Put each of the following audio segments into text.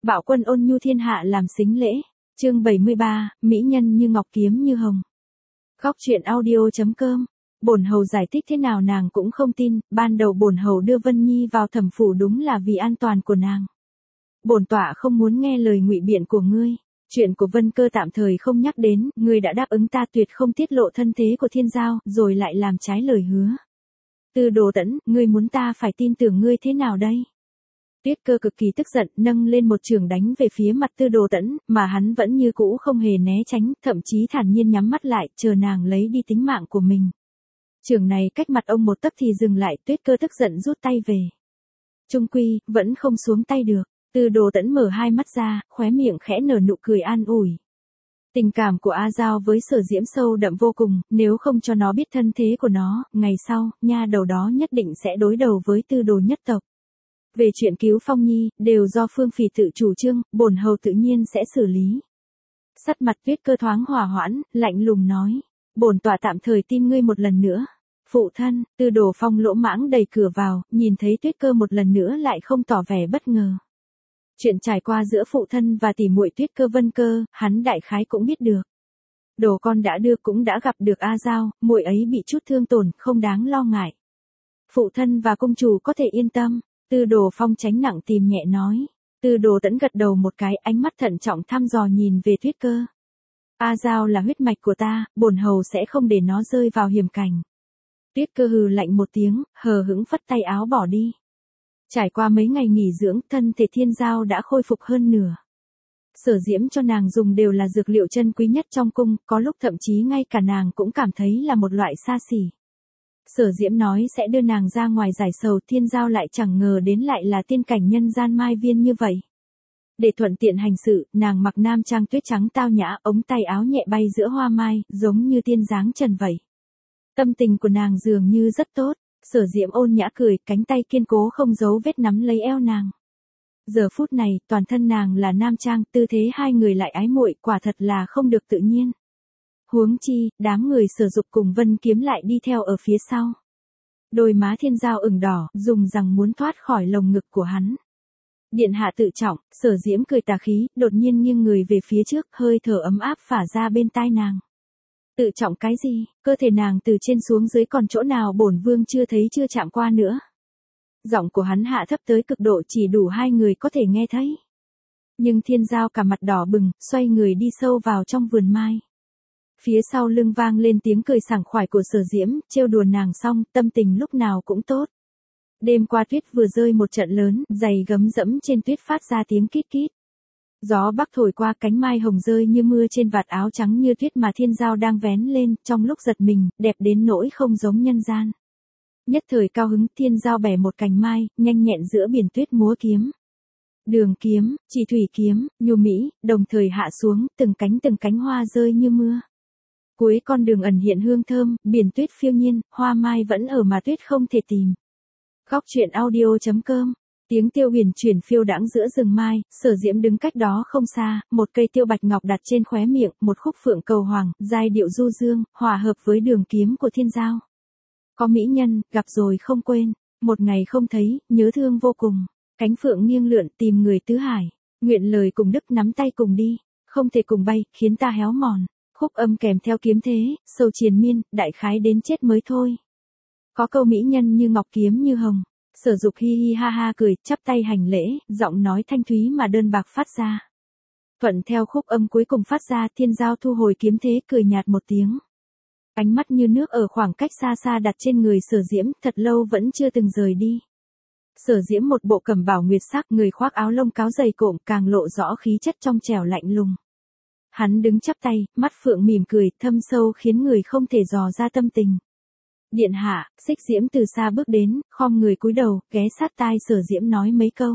Bạo quân ôn nhu thiên hạ làm sính lễ. Chương 73, mỹ nhân như ngọc kiếm như hồng. Góc truyện audio.com. Bổn hầu giải thích thế nào nàng cũng không tin, ban đầu bổn hầu đưa Vân Nhi vào thẩm phủ đúng là vì an toàn của nàng. Bổn tọa không muốn nghe lời ngụy biện của ngươi. Chuyện của Vân Cơ tạm thời không nhắc đến, ngươi đã đáp ứng ta tuyệt không tiết lộ thân thế của Thiên Giao, rồi lại làm trái lời hứa. Tư Đồ Tẫn, ngươi muốn ta phải tin tưởng ngươi thế nào đây? Tuyết Cơ cực kỳ tức giận, nâng lên một chưởng đánh về phía mặt Tư Đồ Tẫn, mà hắn vẫn như cũ không hề né tránh, thậm chí thản nhiên nhắm mắt lại, chờ nàng lấy đi tính mạng của mình. Chưởng này cách mặt ông một tấc thì dừng lại, Tuyết Cơ tức giận rút tay về. Trung quy, vẫn không xuống tay được. Tư Đồ Tẫn mở hai mắt ra, khóe miệng khẽ nở nụ cười an ủi. Tình cảm của A Giao với Sở Diễm sâu đậm vô cùng, nếu không cho nó biết thân thế của nó, ngày sau, nha đầu đó nhất định sẽ đối đầu với Tư Đồ nhất tộc. Về chuyện cứu Phong Nhi, đều do Phương Phỉ tự chủ trương, bổn hầu tự nhiên sẽ xử lý. Sắt mặt Tuyết Cơ thoáng hòa hoãn, lạnh lùng nói. Bổn tọa tạm thời tin ngươi một lần nữa. Phụ thân, Tư Đồ Phong lỗ mãng đẩy cửa vào, nhìn thấy Tuyết Cơ một lần nữa lại không tỏ vẻ bất ngờ. Chuyện trải qua giữa phụ thân và tỷ muội Tuyết Cơ Vân Cơ, hắn đại khái cũng biết được. Đồ con đã đưa cũng đã gặp được A Giao, muội ấy bị chút thương tổn, không đáng lo ngại. Phụ thân và công chủ có thể yên tâm. Tư Đồ Phong tránh nặng tìm nhẹ nói. Tư Đồ Tẫn gật đầu một cái, ánh mắt thận trọng thăm dò nhìn về Tuyết Cơ. A Giao là huyết mạch của ta, bổn hầu sẽ không để nó rơi vào hiểm cảnh. Tuyết Cơ hừ lạnh một tiếng, hờ hững phất tay áo bỏ đi. Trải qua mấy ngày nghỉ dưỡng, thân thể Thiên Giao đã khôi phục hơn nửa. Sở Diễm cho nàng dùng đều là dược liệu chân quý nhất trong cung, có lúc thậm chí ngay cả nàng cũng cảm thấy là một loại xa xỉ. Sở Diễm nói sẽ đưa nàng ra ngoài giải sầu, Thiên Giao lại chẳng ngờ đến lại là tiên cảnh nhân gian mai viên như vậy. Để thuận tiện hành sự, nàng mặc nam trang tuyết trắng tao nhã, ống tay áo nhẹ bay giữa hoa mai, giống như tiên dáng trần vậy. Tâm tình của nàng dường như rất tốt. Sở Diễm ôn nhã cười, cánh tay kiên cố không giấu vết nắm lấy eo nàng. Giờ phút này, toàn thân nàng là nam trang, tư thế hai người lại ái muội, quả thật là không được tự nhiên. Huống chi, đám người Sở Dục cùng Vân Kiếm lại đi theo ở phía sau. Đôi má Thiên Giao ửng đỏ, dùng rằng muốn thoát khỏi lồng ngực của hắn. Điện hạ tự trọng, Sở Diễm cười tà khí, đột nhiên nghiêng người về phía trước, hơi thở ấm áp phả ra bên tai nàng. Tự trọng cái gì, cơ thể nàng từ trên xuống dưới còn chỗ nào bổn vương chưa thấy chưa chạm qua nữa. Giọng của hắn hạ thấp tới cực độ chỉ đủ hai người có thể nghe thấy. Nhưng Thiên Giao cả mặt đỏ bừng, xoay người đi sâu vào trong vườn mai. Phía sau lưng vang lên tiếng cười sảng khoái của Sở Diễm, trêu đùa nàng xong, tâm tình lúc nào cũng tốt. Đêm qua tuyết vừa rơi một trận lớn, giày gấm dẫm trên tuyết phát ra tiếng kít kít. Gió bắc thổi qua, cánh mai hồng rơi như mưa trên vạt áo trắng như tuyết mà Thiên Giao đang vén lên, trong lúc giật mình, đẹp đến nỗi không giống nhân gian. Nhất thời cao hứng, Thiên Giao bẻ một cành mai, nhanh nhẹn giữa biển tuyết múa kiếm. Đường kiếm, chỉ thủy kiếm, nhu mỹ, đồng thời hạ xuống, từng cánh hoa rơi như mưa. Cuối con đường ẩn hiện hương thơm, biển tuyết phiêu nhiên, hoa mai vẫn ở mà tuyết không thể tìm. Góc truyện audio.com. Tiếng tiêu huyền chuyển phiêu đãng giữa rừng mai, Sở Diễm đứng cách đó không xa, một cây tiêu bạch ngọc đặt trên khóe miệng, một khúc phượng cầu hoàng, giai điệu du dương, hòa hợp với đường kiếm của Thiên Giao. Có mỹ nhân, gặp rồi không quên, một ngày không thấy, nhớ thương vô cùng. Cánh phượng nghiêng lượn tìm người tứ hải, nguyện lời cùng đức nắm tay cùng đi, không thể cùng bay, khiến ta héo mòn. Khúc âm kèm theo kiếm thế, sầu triền miên, đại khái đến chết mới thôi. Có câu mỹ nhân như ngọc kiếm như hồng. Sở Dục hi hi ha ha cười, chắp tay hành lễ, giọng nói thanh thúy mà đơn bạc phát ra. Thuận theo khúc âm cuối cùng phát ra, Thiên Giao thu hồi kiếm thế, cười nhạt một tiếng. Ánh mắt như nước ở khoảng cách xa xa đặt trên người Sở Diễm, thật lâu vẫn chưa từng rời đi. Sở Diễm một bộ cẩm bào nguyệt sắc, người khoác áo lông cáo dày cộm, càng lộ rõ khí chất trong trẻo lạnh lùng. Hắn đứng chắp tay, mắt phượng mỉm cười, thâm sâu khiến người không thể dò ra tâm tình. Điện hạ, Xích Diễm từ xa bước đến, khom người cúi đầu, ghé sát tai Sở Diễm nói mấy câu.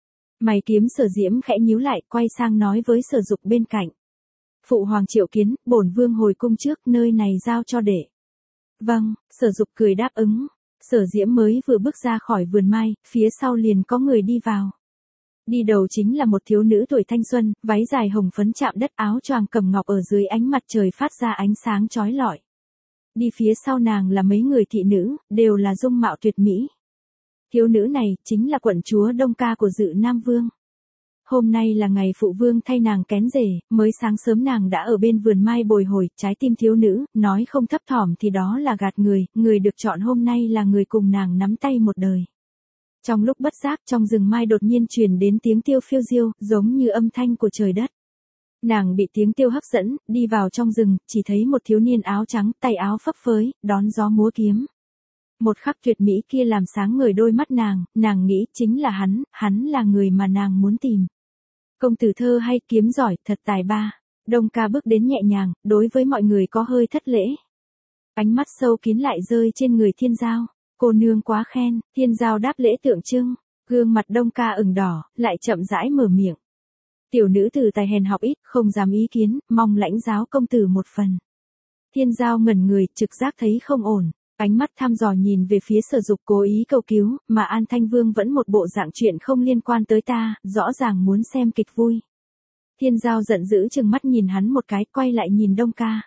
Mày kiếm Sở Diễm khẽ nhíu lại, quay sang nói với Sở Dục bên cạnh. Phụ hoàng triệu kiến, bổn vương hồi cung trước, nơi này giao cho đệ. Vâng, Sở Dục cười đáp ứng. Sở Diễm mới vừa bước ra khỏi vườn mai, phía sau liền có người đi vào. Đi đầu chính là một thiếu nữ tuổi thanh xuân, váy dài hồng phấn chạm đất, áo choàng cẩm ngọc ở dưới ánh mặt trời phát ra ánh sáng chói lọi. Đi phía sau nàng là mấy người thị nữ, đều là dung mạo tuyệt mỹ. Thiếu nữ này, chính là quận chúa Đông Ca của Dự Nam Vương. hôm nay là ngày phụ vương thay nàng kén rể, mới sáng sớm nàng đã ở bên vườn mai bồi hồi, trái tim thiếu nữ, nói không thấp thỏm thì đó là gạt người, người được chọn hôm nay là người cùng nàng nắm tay một đời. Trong lúc bất giác trong rừng mai đột nhiên truyền đến tiếng tiêu phiêu diêu, giống như âm thanh của trời đất. Nàng bị tiếng tiêu hấp dẫn, đi vào trong rừng, chỉ thấy một thiếu niên áo trắng, tay áo phấp phới, đón gió múa kiếm. Một khắc tuyệt mỹ kia làm sáng ngời đôi mắt nàng nghĩ chính là hắn là người mà nàng muốn tìm. Công tử thơ hay, kiếm giỏi, thật tài ba. Đông ca bước đến nhẹ nhàng, đối với mọi người có hơi thất lễ. Ánh mắt sâu kín lại rơi trên người Thiên Giao. Cô nương quá khen, Thiên Giao đáp lễ tượng trưng. Gương mặt Đông ca ửng đỏ, lại chậm rãi mở miệng. Tiểu nữ từ tài hèn học ít, không dám ý kiến, mong lãnh giáo công tử một phần. Thiên Giao ngẩn người, trực giác thấy không ổn. Ánh mắt thăm dò nhìn về phía Sở Dục cố ý cầu cứu, mà An Thanh Vương vẫn một bộ dạng chuyện không liên quan tới ta, rõ ràng muốn xem kịch vui. Thiên Giao giận dữ chừng mắt nhìn hắn một cái, quay lại nhìn Đông ca.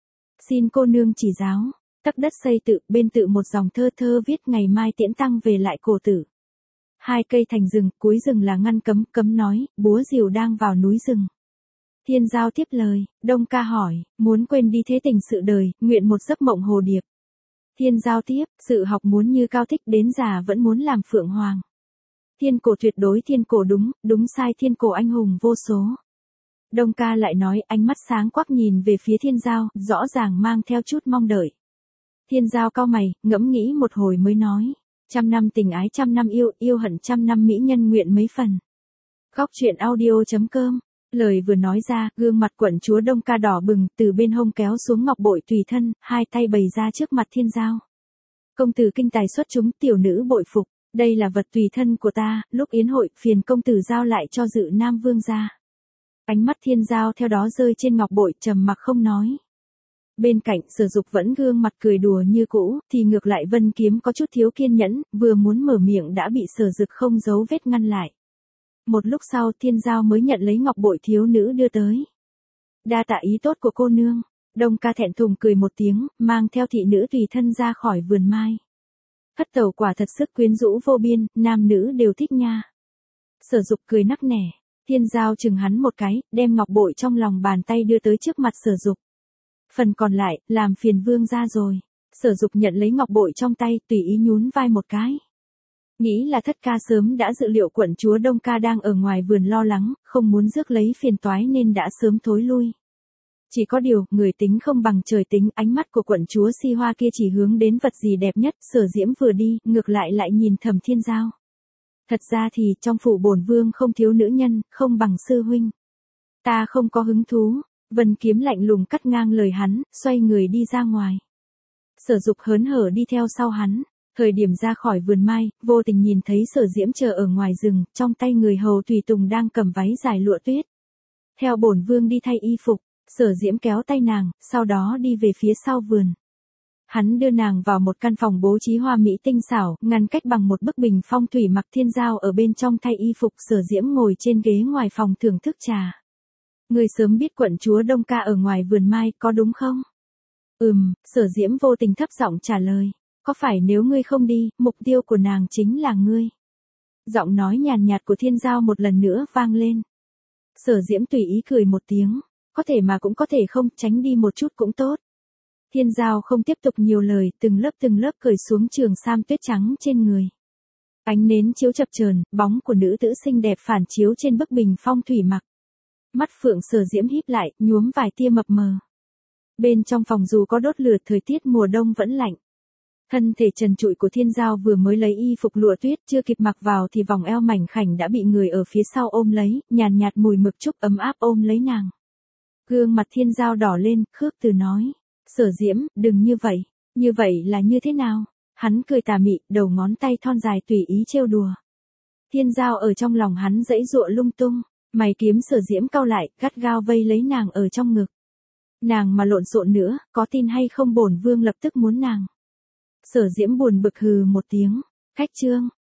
Xin cô nương chỉ giáo, tấc đất xây tự, bên tự một dòng thơ thơ viết ngày mai tiễn tăng về lại cổ tử. Hai cây thành rừng, cuối rừng là ngăn cấm, cấm nói, búa rìu đang vào núi rừng. Thiên Giao tiếp lời, Đông ca hỏi, muốn quên đi thế tình sự đời, nguyện một giấc mộng hồ điệp. Thiên Giao tiếp, sự học muốn như cao thích đến già vẫn muốn làm phượng hoàng. Thiên cổ tuyệt đối thiên cổ đúng sai thiên cổ anh hùng vô số. Đông ca lại nói, ánh mắt sáng quắc nhìn về phía Thiên Giao, rõ ràng mang theo chút mong đợi. Thiên Giao cau mày, ngẫm nghĩ một hồi mới nói, 100 năm tình ái 100 năm yêu, yêu hận 100 năm mỹ nhân nguyện mấy phần. Góc truyện audio.com. Lời vừa nói ra, gương mặt quận chúa Đông ca đỏ bừng, từ bên hông kéo xuống ngọc bội tùy thân, hai tay bày ra trước mặt Thiên Giao. Công tử kinh tài xuất chúng, tiểu nữ bội phục, đây là vật tùy thân của ta, lúc yến hội, phiền công tử giao lại cho Dự Nam Vương gia. Ánh mắt Thiên Giao theo đó rơi trên ngọc bội, trầm mặc không nói. Bên cạnh Sở Dục vẫn gương mặt cười đùa như cũ, thì ngược lại Vân Kiếm có chút thiếu kiên nhẫn, vừa muốn mở miệng đã bị Sở Dực không giấu vết ngăn lại. Một lúc sau Thiên Giao mới nhận lấy ngọc bội thiếu nữ đưa tới. Đa tạ ý tốt của cô nương. Đông ca thẹn thùng cười một tiếng, mang theo thị nữ tùy thân ra khỏi vườn mai. Thất tẩu quả thật sức quyến rũ vô biên, nam nữ đều thích nha. Sở Dục cười nắc nẻ. Thiên Giao chừng hắn một cái, đem ngọc bội trong lòng bàn tay đưa tới trước mặt Sở Dục. Phần còn lại, làm phiền vương ra rồi. Sở Dục nhận lấy ngọc bội trong tay, tùy ý nhún vai một cái. Nghĩ là thất ca sớm đã dự liệu quận chúa Đông ca đang ở ngoài vườn lo lắng, không muốn rước lấy phiền toái nên đã sớm thối lui. Chỉ có điều, người tính không bằng trời tính, ánh mắt của quận chúa Si Hoa kia chỉ hướng đến vật gì đẹp nhất, Sở Diễm vừa đi, ngược lại nhìn thầm Thiên Giao. Thật ra thì, trong phủ bổn vương không thiếu nữ nhân, không bằng sư huynh. Ta không có hứng thú. Vân Kiếm lạnh lùng cắt ngang lời hắn, xoay người đi ra ngoài. Sở Dục hớn hở đi theo sau hắn. Thời điểm ra khỏi vườn mai, vô tình nhìn thấy Sở Diễm chờ ở ngoài rừng, trong tay người hầu tùy tùng đang cầm váy dài lụa tuyết. Theo bổn vương đi thay y phục, Sở Diễm kéo tay nàng, sau đó đi về phía sau vườn. Hắn đưa nàng vào một căn phòng bố trí hoa mỹ tinh xảo, ngăn cách bằng một bức bình phong thủy mặc Thiên Giao ở bên trong thay y phục, Sở Diễm ngồi trên ghế ngoài phòng thưởng thức trà. Người sớm biết quận chúa Đông ca ở ngoài vườn mai, có đúng không? Sở Diễm vô tình thấp giọng trả lời. Có phải nếu ngươi không đi, mục tiêu của nàng chính là ngươi? Giọng nói nhàn nhạt của Thiên Giao một lần nữa vang lên. Sở Diễm tùy ý cười một tiếng. Có thể mà cũng có thể không, tránh đi một chút cũng tốt. Thiên Giao không tiếp tục nhiều lời, từng lớp cởi xuống trường sam tuyết trắng trên người. Ánh nến chiếu chập chờn, bóng của nữ tử xinh đẹp phản chiếu trên bức bình phong thủy mặc. Mắt phượng Sở Diễm híp lại, nhuốm vài tia mập mờ. Bên trong phòng dù có đốt lửa, thời tiết mùa đông vẫn lạnh. Thân thể trần trụi của Thiên Giao vừa mới lấy y phục lụa tuyết chưa kịp mặc vào thì vòng eo mảnh khảnh đã bị người ở phía sau ôm lấy, nhàn nhạt mùi mực trúc ấm áp ôm lấy nàng. Gương mặt Thiên Giao đỏ lên, khước từ nói. Sở Diễm, đừng như vậy là như thế nào? Hắn cười tà mị, đầu ngón tay thon dài tùy ý trêu đùa. Thiên Giao ở trong lòng hắn giãy giụa lung tung, mày kiếm Sở Diễm cau lại, gắt gao vây lấy nàng ở trong ngực. Nàng mà lộn xộn nữa, có tin hay không bổn vương lập tức muốn nàng. Sở Diễm buồn bực hừ một tiếng. Khách trương,